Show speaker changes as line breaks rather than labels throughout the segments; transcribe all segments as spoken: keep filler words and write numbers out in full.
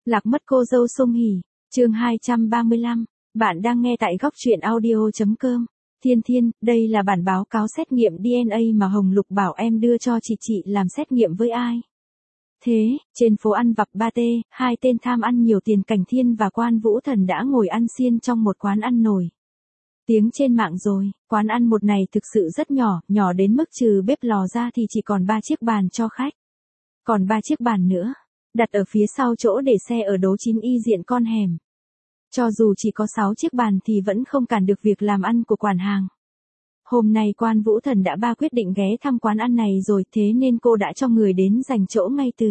Lạc mất cô dâu Song Hỷ, chương hai trăm ba mươi lăm, bạn đang nghe tại góc truyện audio.com. Thiên Thiên, đây là bản báo cáo xét nghiệm đê en a mà Hồng Lục bảo em đưa cho chị chị làm xét nghiệm với ai. Thế, trên phố ăn vặt ba T, hai tên tham ăn nhiều tiền Cảnh Thiên và Quan Vũ Thần đã ngồi ăn xiên trong một quán ăn nổi tiếng trên mạng rồi. Quán ăn một này thực sự rất nhỏ, nhỏ đến mức trừ bếp lò ra thì chỉ còn ba chiếc bàn cho khách. Còn ba chiếc bàn nữa, đặt ở phía sau chỗ để xe ở Đố Chín Y diện con hẻm. Cho dù chỉ có sáu chiếc bàn thì vẫn không cản được việc làm ăn của quản hàng. Hôm nay Quan Vũ Thần đã ba quyết định ghé thăm quán ăn này rồi, thế nên cô đã cho người đến giành chỗ ngay từ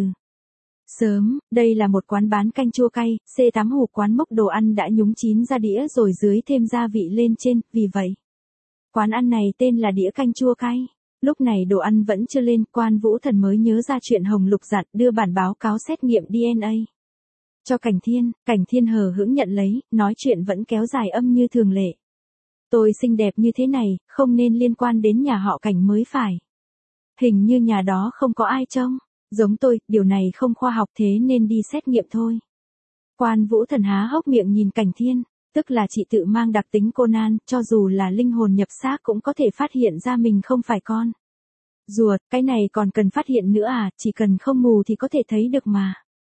sớm. Đây là một quán bán canh chua cay, C tám hộp quán mốc đồ ăn đã nhúng chín ra đĩa rồi dưới thêm gia vị lên trên, vì vậy quán ăn này tên là đĩa canh chua cay. Lúc này đồ ăn vẫn chưa lên, Quan Vũ Thần mới nhớ ra chuyện Hồng Lục dặn đưa bản báo cáo xét nghiệm đê en a cho Cảnh Thiên. Cảnh Thiên hờ hững nhận lấy, nói chuyện vẫn kéo dài âm như thường lệ. Tôi xinh đẹp như thế này, không nên liên quan đến nhà họ Cảnh mới phải. Hình như nhà đó không có ai trông giống tôi, điều này không khoa học, thế nên đi xét nghiệm thôi. Quan Vũ Thần há hốc miệng nhìn Cảnh Thiên, tức là chị tự mang đặc tính Conan, cho dù là linh hồn nhập xác cũng có thể phát hiện ra mình không phải con ruột, cái này còn cần phát hiện nữa à, chỉ cần không mù thì có thể thấy được mà.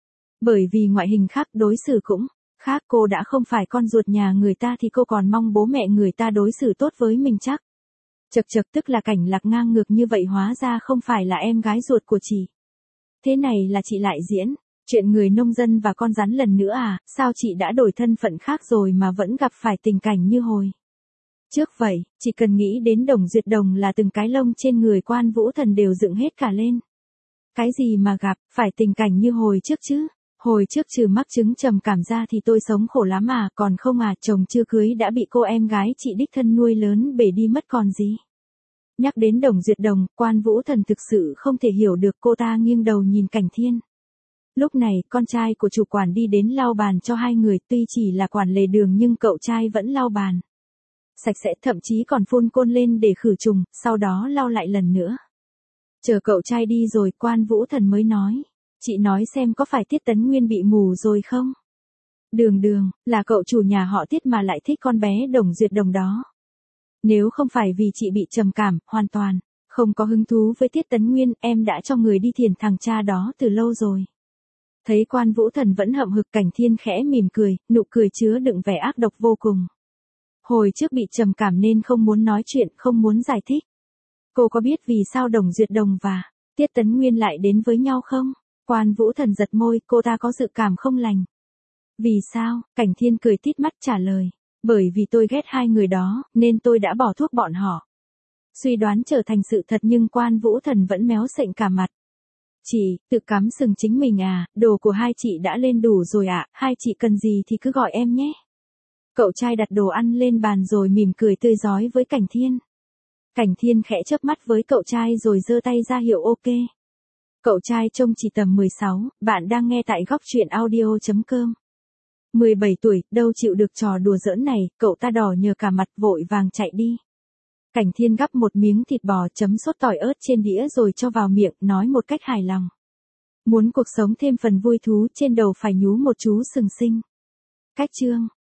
Bởi vì ngoại hình khác, đối xử cũng khác, cô đã không phải con ruột nhà người ta thì cô còn mong bố mẹ người ta đối xử tốt với mình chắc. Chật chật, tức là Cảnh Lạc ngang ngược như vậy hóa ra không phải là em gái ruột của chị. Thế này là chị lại diễn chuyện người nông dân và con rắn lần nữa à, sao chị đã đổi thân phận khác rồi mà vẫn gặp phải tình cảnh như hồi trước vậy. Chỉ cần nghĩ đến Đồng Duyệt Đồng là từng cái lông trên người Quan Vũ Thần đều dựng hết cả lên. Cái gì mà gặp phải tình cảnh như hồi trước chứ? Hồi trước trừ mắc chứng trầm cảm ra thì tôi sống khổ lắm à, còn không à, chồng chưa cưới đã bị cô em gái chị đích thân nuôi lớn bể đi mất còn gì. Nhắc đến Đồng Duyệt Đồng, Quan Vũ Thần thực sự không thể hiểu được, cô ta nghiêng đầu nhìn Cảnh Thiên. Lúc này, con trai của chủ quản đi đến lau bàn cho hai người, tuy chỉ là quản lề đường nhưng cậu trai vẫn lau bàn sạch sẽ, thậm chí còn phun côn lên để khử trùng, sau đó lau lại lần nữa. Chờ cậu trai đi rồi, Quan Vũ Thần mới nói, chị nói xem có phải Tiết Tấn Nguyên bị mù rồi không? Đường đường, là cậu chủ nhà họ Tiết mà lại thích con bé Đồng Duyệt Đồng đó. Nếu không phải vì chị bị trầm cảm, hoàn toàn không có hứng thú với Tiết Tấn Nguyên, em đã cho người đi thiền thằng cha đó từ lâu rồi. Thấy Quan Vũ Thần vẫn hậm hực, Cảnh Thiên khẽ mỉm cười, nụ cười chứa đựng vẻ ác độc vô cùng. Hồi trước bị trầm cảm nên không muốn nói chuyện, không muốn giải thích. Cô có biết vì sao Đồng Duyệt Đồng và Tiết Tấn Nguyên lại đến với nhau không? Quan Vũ Thần giật môi, cô ta có dự cảm không lành. Vì sao? Cảnh Thiên cười tít mắt trả lời. Bởi vì tôi ghét hai người đó, nên tôi đã bỏ thuốc bọn họ. Suy đoán trở thành sự thật nhưng Quan Vũ Thần vẫn méo sệnh cả mặt. Chị, tự cắm sừng chính mình à, đồ của hai chị đã lên đủ rồi ạ, à, hai chị cần gì thì cứ gọi em nhé. Cậu trai đặt đồ ăn lên bàn rồi mỉm cười tươi rói với Cảnh Thiên. Cảnh Thiên khẽ chớp mắt với cậu trai rồi giơ tay ra hiệu ok. Cậu trai trông chỉ tầm mười sáu, bạn đang nghe tại góc truyện audio.com. mười bảy tuổi, đâu chịu được trò đùa giỡn này, cậu ta đỏ nhờ cả mặt vội vàng chạy đi. Cảnh Thiên gắp một miếng thịt bò chấm sốt tỏi ớt trên đĩa rồi cho vào miệng, nói một cách hài lòng. Muốn cuộc sống thêm phần vui thú, trên đầu phải nhú một chú sừng sinh. Cách chương,